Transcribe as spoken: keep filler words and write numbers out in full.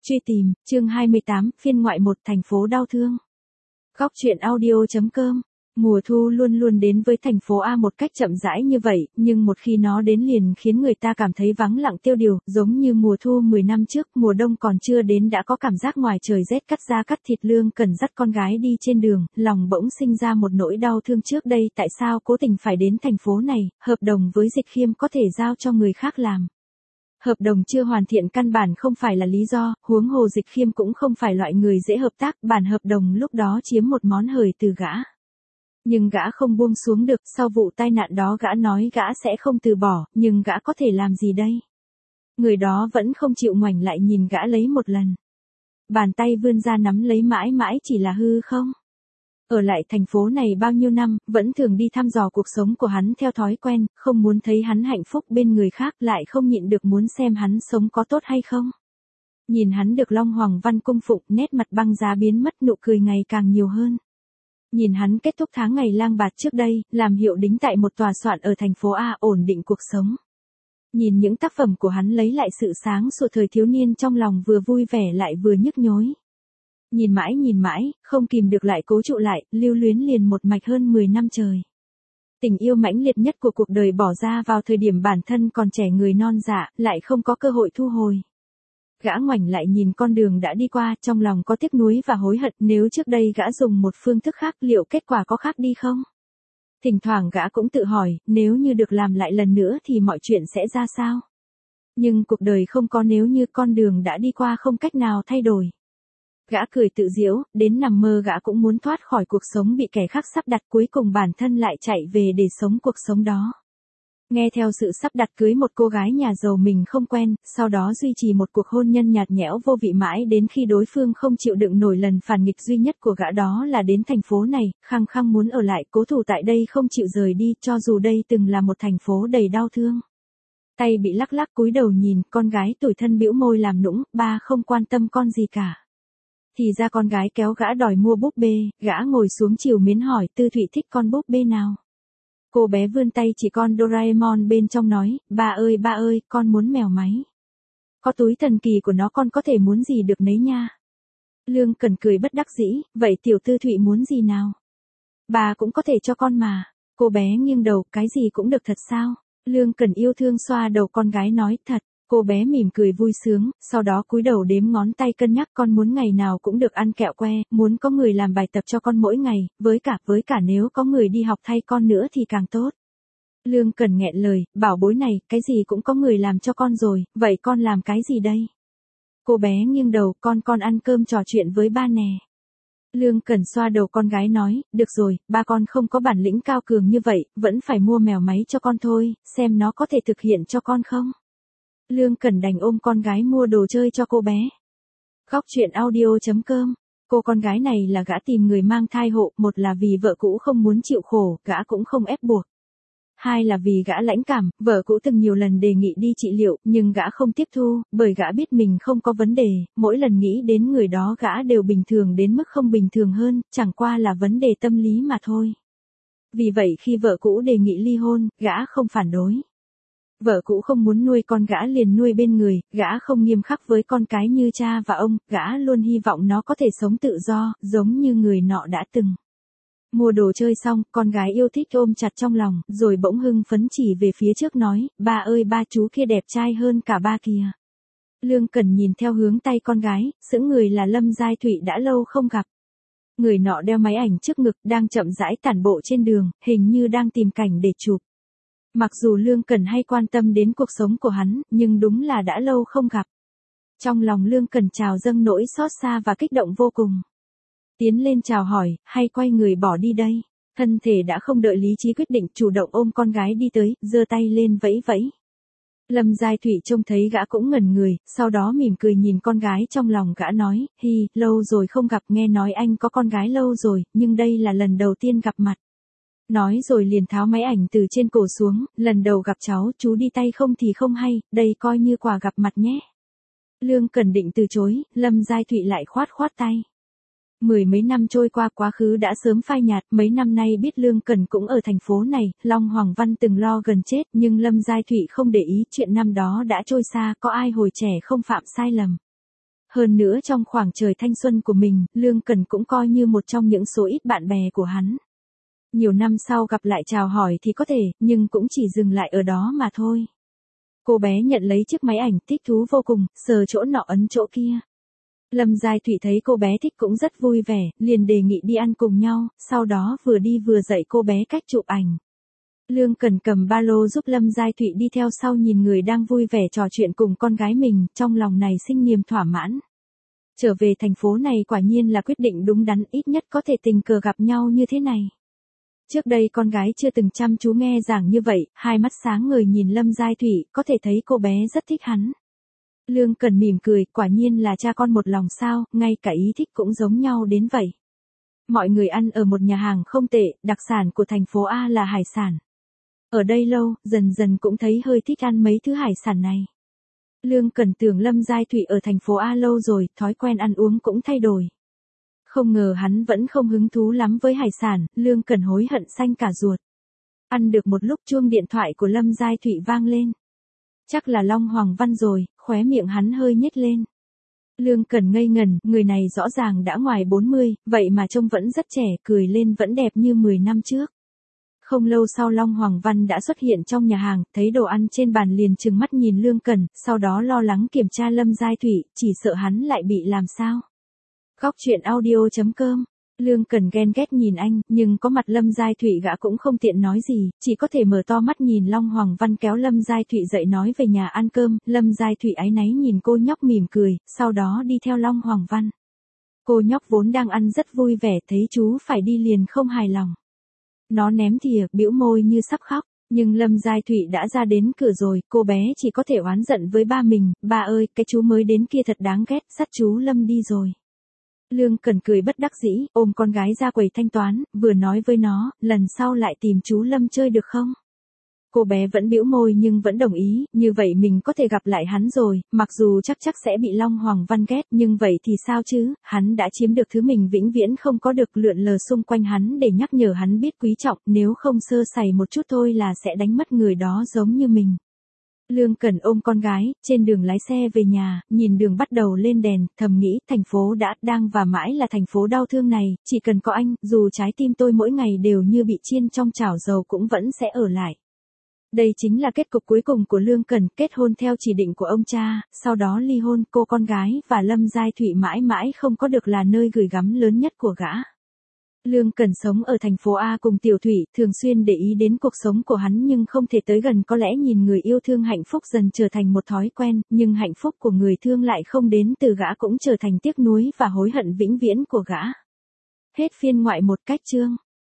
Truy tìm, chương hai mươi tám, phiên ngoại một, thành phố đau thương. Góc truyện audio.com. Mùa thu luôn luôn đến với thành phố A một cách chậm rãi như vậy, nhưng một khi nó đến liền khiến người ta cảm thấy vắng lặng tiêu điều, giống như mùa thu mười năm trước, mùa đông còn chưa đến đã có cảm giác ngoài trời rét cắt da cắt thịt. Lương Cần dắt con gái đi trên đường, lòng bỗng sinh ra một nỗi đau thương trước đây tại sao cố tình phải đến thành phố này, hợp đồng với Dịch Khiêm có thể giao cho người khác làm. Hợp đồng chưa hoàn thiện căn bản không phải là lý do, huống hồ Dịch Khiêm cũng không phải loại người dễ hợp tác, bản hợp đồng lúc đó chiếm một món hời từ gã. Nhưng gã không buông xuống được, sau vụ tai nạn đó gã nói gã sẽ không từ bỏ, nhưng gã có thể làm gì đây? Người đó vẫn không chịu ngoảnh lại nhìn gã lấy một lần. Bàn tay vươn ra nắm lấy mãi mãi chỉ là hư không? Ở lại thành phố này bao nhiêu năm, vẫn thường đi thăm dò cuộc sống của hắn theo thói quen, không muốn thấy hắn hạnh phúc bên người khác, lại không nhịn được muốn xem hắn sống có tốt hay không. Nhìn hắn được Long Hoàng Văn cung phụng, nét mặt băng giá biến mất, nụ cười ngày càng nhiều hơn. Nhìn hắn kết thúc tháng ngày lang bạt trước đây, làm hiệu đính tại một tòa soạn ở thành phố A, ổn định cuộc sống. Nhìn những tác phẩm của hắn lấy lại sự sáng sủa thời thiếu niên, trong lòng vừa vui vẻ lại vừa nhức nhối. Nhìn mãi nhìn mãi, không kìm được lại cố trụ lại, lưu luyến liền một mạch hơn mười năm trời. Tình yêu mãnh liệt nhất của cuộc đời bỏ ra vào thời điểm bản thân còn trẻ người non dạ, lại không có cơ hội thu hồi. Gã ngoảnh lại nhìn con đường đã đi qua, trong lòng có tiếc nuối và hối hận, nếu trước đây gã dùng một phương thức khác liệu kết quả có khác đi không? Thỉnh thoảng gã cũng tự hỏi, nếu như được làm lại lần nữa thì mọi chuyện sẽ ra sao? Nhưng cuộc đời không có nếu như, con đường đã đi qua không cách nào thay đổi. Gã cười tự giễu, đến nằm mơ gã cũng muốn thoát khỏi cuộc sống bị kẻ khác sắp đặt, cuối cùng bản thân lại chạy về để sống cuộc sống đó. Nghe theo sự sắp đặt cưới một cô gái nhà giàu mình không quen, sau đó duy trì một cuộc hôn nhân nhạt nhẽo vô vị mãi đến khi đối phương không chịu đựng nổi lần phản nghịch duy nhất của gã, đó là đến thành phố này, khăng khăng muốn ở lại, cố thủ tại đây không chịu rời đi, cho dù đây từng là một thành phố đầy đau thương. Tay bị lắc lắc cúi đầu nhìn, con gái tủi thân bĩu môi làm nũng, ba không quan tâm con gì cả. Thì ra con gái kéo gã đòi mua búp bê, gã ngồi xuống chiều miến hỏi, Tư Thụy thích con búp bê nào? Cô bé vươn tay chỉ con Doraemon bên trong nói, ba ơi ba ơi, con muốn mèo máy. Có túi thần kỳ của nó con có thể muốn gì được nấy nha. Lương Cần cười bất đắc dĩ, vậy tiểu Tư Thụy muốn gì nào? Bà cũng có thể cho con mà. Cô bé nghiêng đầu, cái gì cũng được thật sao? Lương Cần yêu thương xoa đầu con gái nói, thật. Cô bé mỉm cười vui sướng, sau đó cúi đầu đếm ngón tay cân nhắc, con muốn ngày nào cũng được ăn kẹo que, muốn có người làm bài tập cho con mỗi ngày, với cả, với cả nếu có người đi học thay con nữa thì càng tốt. Lương Cần nghẹn lời, bảo bối này, cái gì cũng có người làm cho con rồi, vậy con làm cái gì đây? Cô bé nghiêng đầu, con con ăn cơm trò chuyện với ba nè. Lương Cần xoa đầu con gái nói, được rồi, ba con không có bản lĩnh cao cường như vậy, vẫn phải mua mèo máy cho con thôi, xem nó có thể thực hiện cho con không? Lương Cần đành ôm con gái mua đồ chơi cho cô bé. Góc truyện audio.com. Cô con gái này là gã tìm người mang thai hộ, một là vì vợ cũ không muốn chịu khổ, gã cũng không ép buộc. Hai là vì gã lãnh cảm, vợ cũ từng nhiều lần đề nghị đi trị liệu, nhưng gã không tiếp thu, bởi gã biết mình không có vấn đề, mỗi lần nghĩ đến người đó gã đều bình thường đến mức không bình thường hơn, chẳng qua là vấn đề tâm lý mà thôi. Vì vậy khi vợ cũ đề nghị ly hôn, gã không phản đối. Vợ cũ không muốn nuôi con gã liền nuôi bên người, gã không nghiêm khắc với con cái như cha và ông, gã luôn hy vọng nó có thể sống tự do, giống như người nọ đã từng. Mua đồ chơi xong, con gái yêu thích ôm chặt trong lòng, rồi bỗng hưng phấn chỉ về phía trước nói, ba ơi ba chú kia đẹp trai hơn cả ba kìa. Lương Cần nhìn theo hướng tay con gái, sững người là Lâm Giai Thụy đã lâu không gặp. Người nọ đeo máy ảnh trước ngực, đang chậm rãi tản bộ trên đường, hình như đang tìm cảnh để chụp. Mặc dù Lương Cần hay quan tâm đến cuộc sống của hắn, nhưng đúng là đã lâu không gặp. Trong lòng Lương Cần trào dâng nỗi xót xa và kích động vô cùng. Tiến lên chào hỏi, hay quay người bỏ đi đây? Thân thể đã không đợi lý trí quyết định, chủ động ôm con gái đi tới, giơ tay lên vẫy vẫy. Lâm Giai Thụy trông thấy gã cũng ngẩn người, sau đó mỉm cười nhìn con gái, trong lòng gã nói, hi, lâu rồi không gặp, nghe nói anh có con gái lâu rồi, nhưng đây là lần đầu tiên gặp mặt. Nói rồi liền tháo máy ảnh từ trên cổ xuống, lần đầu gặp cháu, chú đi tay không thì không hay, đây coi như quà gặp mặt nhé. Lương Cần định từ chối, Lâm Giai Thụy lại khoát khoát tay. Mười mấy năm trôi qua, quá khứ đã sớm phai nhạt, mấy năm nay biết Lương Cần cũng ở thành phố này, Long Hoàng Văn từng lo gần chết, nhưng Lâm Giai Thụy không để ý, chuyện năm đó đã trôi xa, có ai hồi trẻ không phạm sai lầm. hơn nữa trong khoảng trời thanh xuân của mình, Lương Cẩn cũng coi như một trong những số ít bạn bè của hắn. Nhiều năm sau gặp lại chào hỏi thì có thể, nhưng cũng chỉ dừng lại ở đó mà thôi. Cô bé nhận lấy chiếc máy ảnh, thích thú vô cùng, sờ chỗ nọ ấn chỗ kia. Lâm Giai Thụy thấy cô bé thích cũng rất vui vẻ, liền đề nghị đi ăn cùng nhau, sau đó vừa đi vừa dạy cô bé cách chụp ảnh. Lương Cẩn cầm ba lô giúp Lâm Giai Thụy đi theo sau, nhìn người đang vui vẻ trò chuyện cùng con gái mình, trong lòng này sinh niềm thỏa mãn. Trở về thành phố này quả nhiên là quyết định đúng đắn, ít nhất có thể tình cờ gặp nhau như thế này. Trước đây con gái chưa từng chăm chú nghe giảng như vậy, hai mắt sáng ngời nhìn Lâm Giai Thụy, có thể thấy cô bé rất thích hắn. Lương Cẩn mỉm cười, quả nhiên là cha con một lòng sao, ngay cả ý thích cũng giống nhau đến vậy. Mọi người ăn ở một nhà hàng không tệ, đặc sản của thành phố A là hải sản. Ở đây lâu, dần dần cũng thấy hơi thích ăn mấy thứ hải sản này. Lương Cẩn tưởng Lâm Giai Thụy ở thành phố A lâu rồi, thói quen ăn uống cũng thay đổi. Không ngờ hắn vẫn không hứng thú lắm với hải sản, Lương Cẩn hối hận xanh cả ruột. Ăn được một lúc chuông điện thoại của Lâm Giai Thụy vang lên. Chắc là Long Hoàng Văn rồi, khóe miệng hắn hơi nhếch lên. Lương Cẩn ngây ngần, người này rõ ràng đã ngoài bốn mươi, vậy mà trông vẫn rất trẻ, cười lên vẫn đẹp như mười năm trước. Không lâu sau Long Hoàng Văn đã xuất hiện trong nhà hàng, thấy đồ ăn trên bàn liền trừng mắt nhìn Lương Cẩn, sau đó lo lắng kiểm tra Lâm Giai Thụy, chỉ sợ hắn lại bị làm sao. Góc truyện audio chấm com. Lương Cẩn ghen ghét nhìn anh, nhưng có mặt Lâm Giai Thụy gã cũng không tiện nói gì, chỉ có thể mở to mắt nhìn Long Hoàng Văn kéo Lâm Giai Thụy dậy nói về nhà ăn cơm. Lâm Giai Thụy áy náy nhìn cô nhóc mỉm cười, sau đó đi theo Long Hoàng Văn. Cô nhóc vốn đang ăn rất vui vẻ, thấy chú phải đi liền không hài lòng. Nó ném thìa, bĩu môi như sắp khóc, nhưng Lâm Giai Thụy đã ra đến cửa rồi, cô bé chỉ có thể oán giận với ba mình, ba ơi, cái chú mới đến kia thật đáng ghét, dắt chú Lâm đi rồi. Lương Cẩn cười bất đắc dĩ, ôm con gái ra quầy thanh toán, vừa nói với nó, lần sau lại tìm chú Lâm chơi được không? Cô bé vẫn bĩu môi nhưng vẫn đồng ý, như vậy mình có thể gặp lại hắn rồi, mặc dù chắc chắc sẽ bị Long Hoàng Văn ghét, nhưng vậy thì sao chứ, hắn đã chiếm được thứ mình vĩnh viễn không có được, lượn lờ xung quanh hắn để nhắc nhở hắn biết quý trọng, nếu không sơ sẩy một chút thôi là sẽ đánh mất người đó giống như mình. Lương Cẩn ôm con gái, trên đường lái xe về nhà, nhìn đường bắt đầu lên đèn, thầm nghĩ, thành phố đã, đang và mãi là thành phố đau thương này, chỉ cần có anh, dù trái tim tôi mỗi ngày đều như bị chiên trong chảo dầu cũng vẫn sẽ ở lại. Đây chính là kết cục cuối cùng của Lương Cẩn, kết hôn theo chỉ định của ông cha, sau đó ly hôn, cô con gái và Lâm Giai Thụy mãi mãi không có được là nơi gửi gắm lớn nhất của gã. Lương Cẩn sống ở thành phố A cùng Tiểu Thụy, thường xuyên để ý đến cuộc sống của hắn nhưng không thể tới gần, có lẽ nhìn người yêu thương hạnh phúc dần trở thành một thói quen, nhưng hạnh phúc của người thương lại không đến từ gã cũng trở thành tiếc nuối và hối hận vĩnh viễn của gã. Hết phiên ngoại một cách chương.